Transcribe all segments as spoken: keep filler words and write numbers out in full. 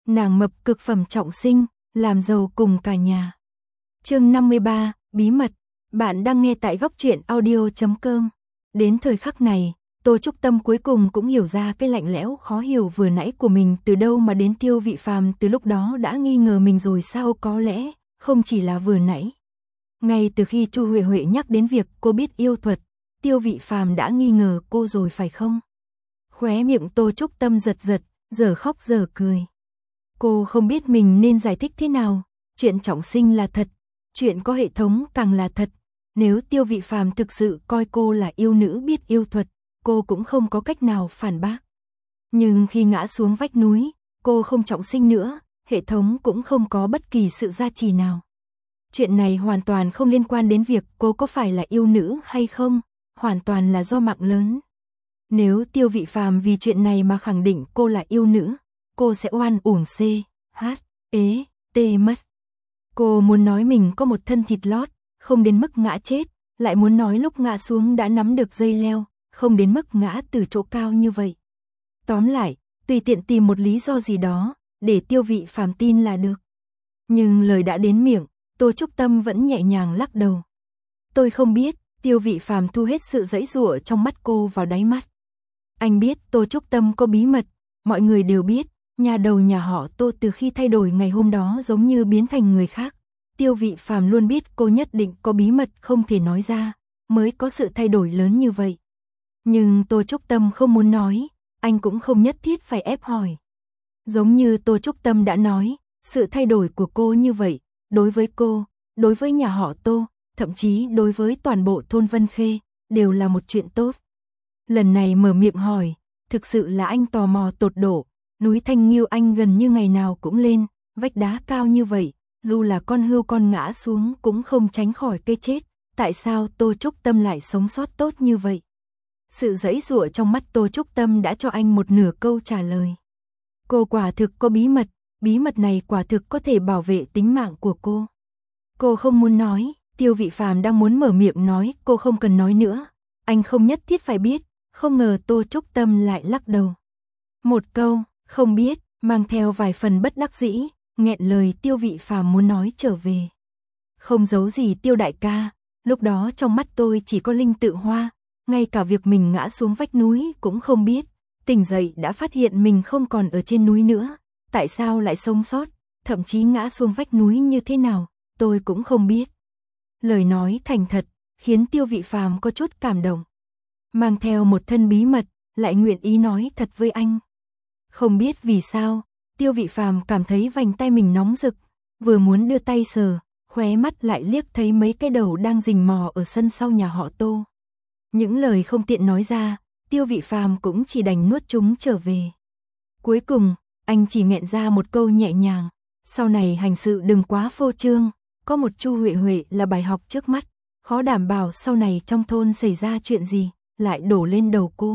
Nàng mập cực phẩm trọng sinh, làm giàu cùng cả nhà. Chương năm mươi ba, bí mật. Bạn đang nghe tại góc truyện audio chấm com. Đến thời khắc này, Tô Trúc Tâm cuối cùng cũng hiểu ra cái lạnh lẽo khó hiểu vừa nãy của mình từ đâu mà đến. Tiêu Vị Phàm từ lúc đó đã nghi ngờ mình rồi sao? Có lẽ không chỉ là vừa nãy. Ngay từ khi Chu Huệ Huệ nhắc đến việc cô biết yêu thuật, Tiêu Vị Phàm đã nghi ngờ cô rồi phải không? Khóe miệng Tô Trúc Tâm giật giật, giờ khóc giờ cười. Cô không biết mình nên giải thích thế nào. Chuyện trọng sinh là thật, chuyện có hệ thống càng là thật. Nếu Tiêu Vị Phàm thực sự coi cô là yêu nữ biết yêu thuật, cô cũng không có cách nào phản bác. Nhưng khi ngã xuống vách núi, cô không trọng sinh nữa, hệ thống cũng không có bất kỳ sự gia trì nào. Chuyện này hoàn toàn không liên quan đến việc cô có phải là yêu nữ hay không, hoàn toàn là do mạng lớn. Nếu Tiêu Vị Phàm vì chuyện này mà khẳng định cô là yêu nữ, cô sẽ oan uổng C, H, ế, T mất. Cô muốn nói mình có một thân thịt lót, không đến mức ngã chết, lại muốn nói lúc ngã xuống đã nắm được dây leo, không đến mức ngã từ chỗ cao như vậy. Tóm lại, tùy tiện tìm một lý do gì đó, để Tiêu Vị Phàm tin là được. Nhưng lời đã đến miệng, Tô Trúc Tâm vẫn nhẹ nhàng lắc đầu. Tôi không biết. Tiêu Vị Phàm thu hết sự giãy giụa trong mắt cô vào đáy mắt. Anh biết Tô Trúc Tâm có bí mật, mọi người đều biết, nhà đầu nhà họ Tô từ khi thay đổi ngày hôm đó giống như biến thành người khác. Tiêu Vị Phàm luôn biết cô nhất định có bí mật không thể nói ra, mới có sự thay đổi lớn như vậy. Nhưng Tô Trúc Tâm không muốn nói, anh cũng không nhất thiết phải ép hỏi. Giống như Tô Trúc Tâm đã nói, sự thay đổi của cô như vậy, đối với cô, đối với nhà họ Tô, thậm chí đối với toàn bộ thôn Vân Khê, đều là một chuyện tốt. Lần này mở miệng hỏi, thực sự là anh tò mò tột độ, núi Thanh Nghiêu anh gần như ngày nào cũng lên, vách đá cao như vậy, dù là con hươu con ngã xuống cũng không tránh khỏi cái chết, tại sao Tô Trúc Tâm lại sống sót tốt như vậy? Sự giãy giụa trong mắt Tô Trúc Tâm đã cho anh một nửa câu trả lời. Cô quả thực có bí mật, bí mật này quả thực có thể bảo vệ tính mạng của cô. Cô không muốn nói. Tiêu Vị Phàm đang muốn mở miệng nói cô không cần nói nữa, anh không nhất thiết phải biết, không ngờ Tô Trúc Tâm lại lắc đầu. Một câu, không biết, mang theo vài phần bất đắc dĩ, nghẹn lời Tiêu Vị Phàm muốn nói trở về. Không giấu gì Tiêu đại ca, lúc đó trong mắt tôi chỉ có linh tự hoa, ngay cả việc mình ngã xuống vách núi cũng không biết, tỉnh dậy đã phát hiện mình không còn ở trên núi nữa, tại sao lại sống sót, thậm chí ngã xuống vách núi như thế nào, tôi cũng không biết. Lời nói thành thật, khiến Tiêu Vị Phàm có chút cảm động. Mang theo một thân bí mật, lại nguyện ý nói thật với anh. Không biết vì sao, Tiêu Vị Phàm cảm thấy vành tay mình nóng rực, vừa muốn đưa tay sờ, khóe mắt lại liếc thấy mấy cái đầu đang rình mò ở sân sau nhà họ Tô. Những lời không tiện nói ra, Tiêu Vị Phàm cũng chỉ đành nuốt chúng trở về. Cuối cùng, anh chỉ nghẹn ra một câu nhẹ nhàng, sau này hành sự đừng quá phô trương. Có một Chu Huệ Huệ là bài học trước mắt, khó đảm bảo sau này trong thôn xảy ra chuyện gì, lại đổ lên đầu cô.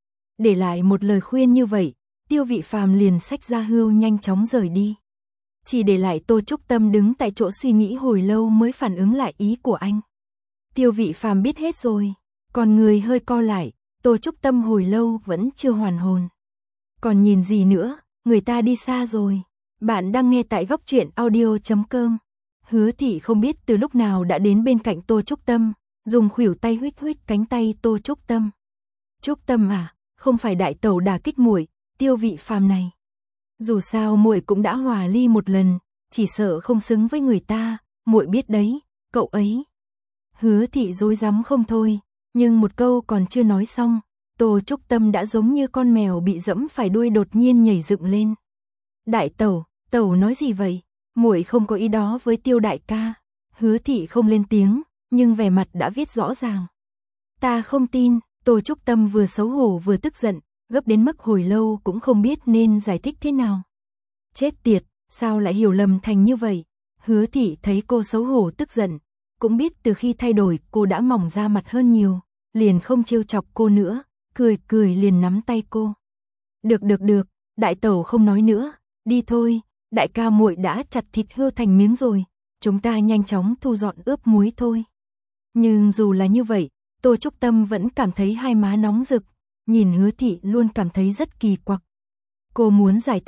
Để lại một lời khuyên như vậy, Tiêu Vị Phàm liền xách ra hươu nhanh chóng rời đi. Chỉ để lại Tô Trúc Tâm đứng tại chỗ suy nghĩ hồi lâu mới phản ứng lại ý của anh. Tiêu Vị Phàm biết hết rồi, còn người hơi co lại, Tô Trúc Tâm hồi lâu vẫn chưa hoàn hồn. Còn nhìn gì nữa, người ta đi xa rồi. Bạn đang nghe tại góc truyện audio chấm com. Hứa Thị không biết từ lúc nào đã đến bên cạnh Tô Trúc Tâm, dùng khuỷu tay huých huých cánh tay Tô Trúc Tâm. Trúc Tâm à, không phải đại tẩu đả kích muội, Tiêu Vị Phàm này. Dù sao muội cũng đã hòa ly một lần, chỉ sợ không xứng với người ta, muội biết đấy, cậu ấy. Hứa Thị rối rắm không thôi, nhưng một câu còn chưa nói xong, Tô Trúc Tâm đã giống như con mèo bị dẫm phải đuôi đột nhiên nhảy dựng lên. Đại tẩu, tẩu nói gì vậy? Muội không có ý đó với Tiêu đại ca. Hứa Thị không lên tiếng, nhưng vẻ mặt đã viết rõ ràng. Ta không tin. Tô Trúc Tâm vừa xấu hổ vừa tức giận, gấp đến mức hồi lâu cũng không biết nên giải thích thế nào. Chết tiệt, sao lại hiểu lầm thành như vậy? Hứa Thị thấy cô xấu hổ tức giận, cũng biết từ khi thay đổi cô đã mỏng ra mặt hơn nhiều, liền không trêu chọc cô nữa, cười cười liền nắm tay cô. Được được được, đại tẩu không nói nữa, đi thôi. Đại ca muội đã chặt thịt hươu thành miếng rồi, chúng ta nhanh chóng thu dọn ướp muối thôi. Nhưng dù là như vậy, Tô Trúc Tâm vẫn cảm thấy hai má nóng rực, nhìn Hứa Thị luôn cảm thấy rất kỳ quặc. Cô muốn giải thích,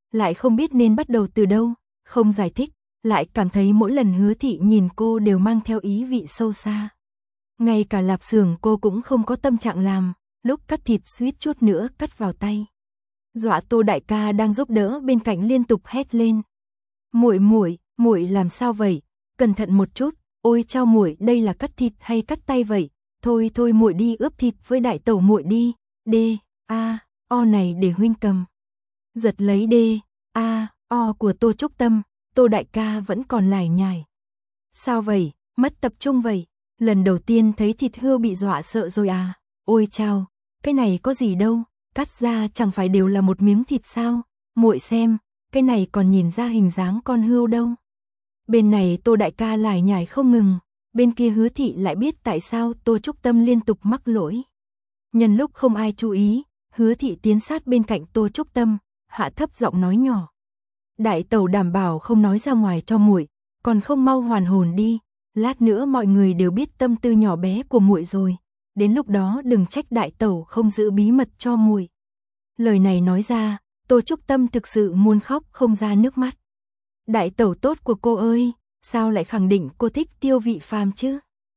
lại không biết nên bắt đầu từ đâu, không giải thích, lại cảm thấy mỗi lần Hứa Thị nhìn cô đều mang theo ý vị sâu xa. Ngay cả lạp xưởng cô cũng không có tâm trạng làm, lúc cắt thịt suýt chút nữa cắt vào tay. Dọa Tô đại ca đang giúp đỡ bên cạnh liên tục hét lên. Muội muội, muội làm sao vậy? Cẩn thận một chút, ôi chao muội, đây là cắt thịt hay cắt tay vậy? Thôi thôi muội đi ướp thịt với đại tẩu muội đi. Đê, a, o này để huynh cầm. Giật lấy đê, a, o của Tô Trúc Tâm, Tô đại ca vẫn còn lải nhải. Sao vậy, mất tập trung vậy? Lần đầu tiên thấy thịt hươu bị dọa sợ rồi à? Ôi chao, cái này có gì đâu, cắt ra chẳng phải đều là một miếng thịt sao? Muội xem, cái này còn nhìn ra hình dáng con hươu đâu. Bên này Tô đại ca lải nhải không ngừng, bên kia Hứa Thị lại biết tại sao Tô Trúc Tâm liên tục mắc lỗi. Nhân lúc không ai chú ý, Hứa Thị tiến sát bên cạnh Tô Trúc Tâm, hạ thấp giọng nói nhỏ. Đại tẩu đảm bảo không nói ra ngoài cho muội, còn không mau hoàn hồn đi, lát nữa mọi người đều biết tâm tư nhỏ bé của muội rồi, đến lúc đó đừng trách đại tẩu không giữ bí mật cho muội. Lời này nói ra, Tô Trúc Tâm thực sự muốn khóc không ra nước mắt. Đại tẩu tốt của cô ơi, sao lại khẳng định cô thích Tiêu Vị Phàm chứ?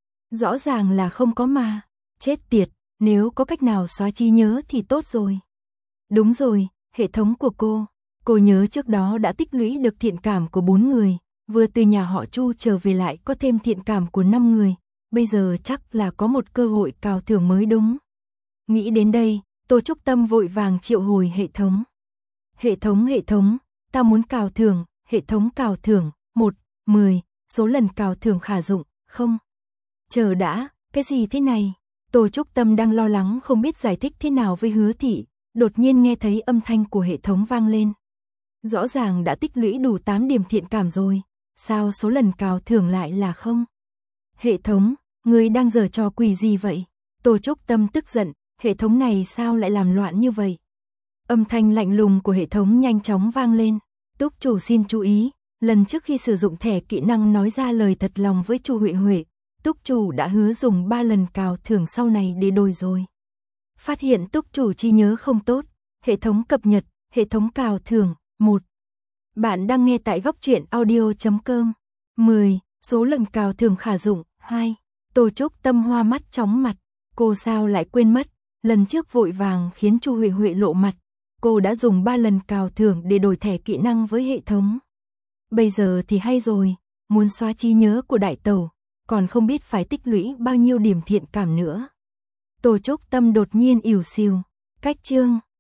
Rõ ràng là không có mà, chết tiệt, nếu có cách nào xóa trí nhớ thì tốt rồi. Đúng rồi, hệ thống của cô, cô nhớ trước đó đã tích lũy được thiện cảm của bốn người, vừa từ nhà họ Chu trở về lại có thêm thiện cảm của năm người, bây giờ chắc là có một cơ hội cào thưởng mới đúng. Nghĩ đến đây, Tô Trúc Tâm vội vàng triệu hồi hệ thống. Hệ thống hệ thống, ta muốn cào thưởng, hệ thống cào thưởng, một, mười, số lần cào thưởng khả dụng, không. Chờ đã, cái gì thế này? Tô Trúc Tâm đang lo lắng không biết giải thích thế nào với Hứa Thị, đột nhiên nghe thấy âm thanh của hệ thống vang lên. Rõ ràng đã tích lũy đủ tám điểm thiện cảm rồi, sao số lần cào thưởng lại là không? Hệ thống, ngươi đang giở trò quỷ gì vậy? Tô Trúc Tâm tức giận, hệ thống này sao lại làm loạn như vậy? Âm thanh lạnh lùng của hệ thống nhanh chóng vang lên. Túc chủ xin chú ý, lần trước khi sử dụng thẻ kỹ năng nói ra lời thật lòng với Chu Huệ Huệ, Túc chủ đã hứa dùng ba lần cào thưởng sau này để đổi rồi. Phát hiện Túc chủ trí nhớ không tốt, hệ thống cập nhật, hệ thống cào thưởng, một. Bạn đang nghe tại góc truyện audio chấm com. mười. Số lần cào thưởng khả dụng, hai. Tô Trúc Tâm hoa mắt chóng mặt, cô sao lại quên mất, lần trước vội vàng khiến Chu Huệ Huệ lộ mặt, cô đã dùng ba lần cào thưởng để đổi thẻ kỹ năng với hệ thống. Bây giờ thì hay rồi, muốn xóa trí nhớ của đại tẩu, còn không biết phải tích lũy bao nhiêu điểm thiện cảm nữa. Tô Trúc Tâm đột nhiên ỉu xìu, cách chương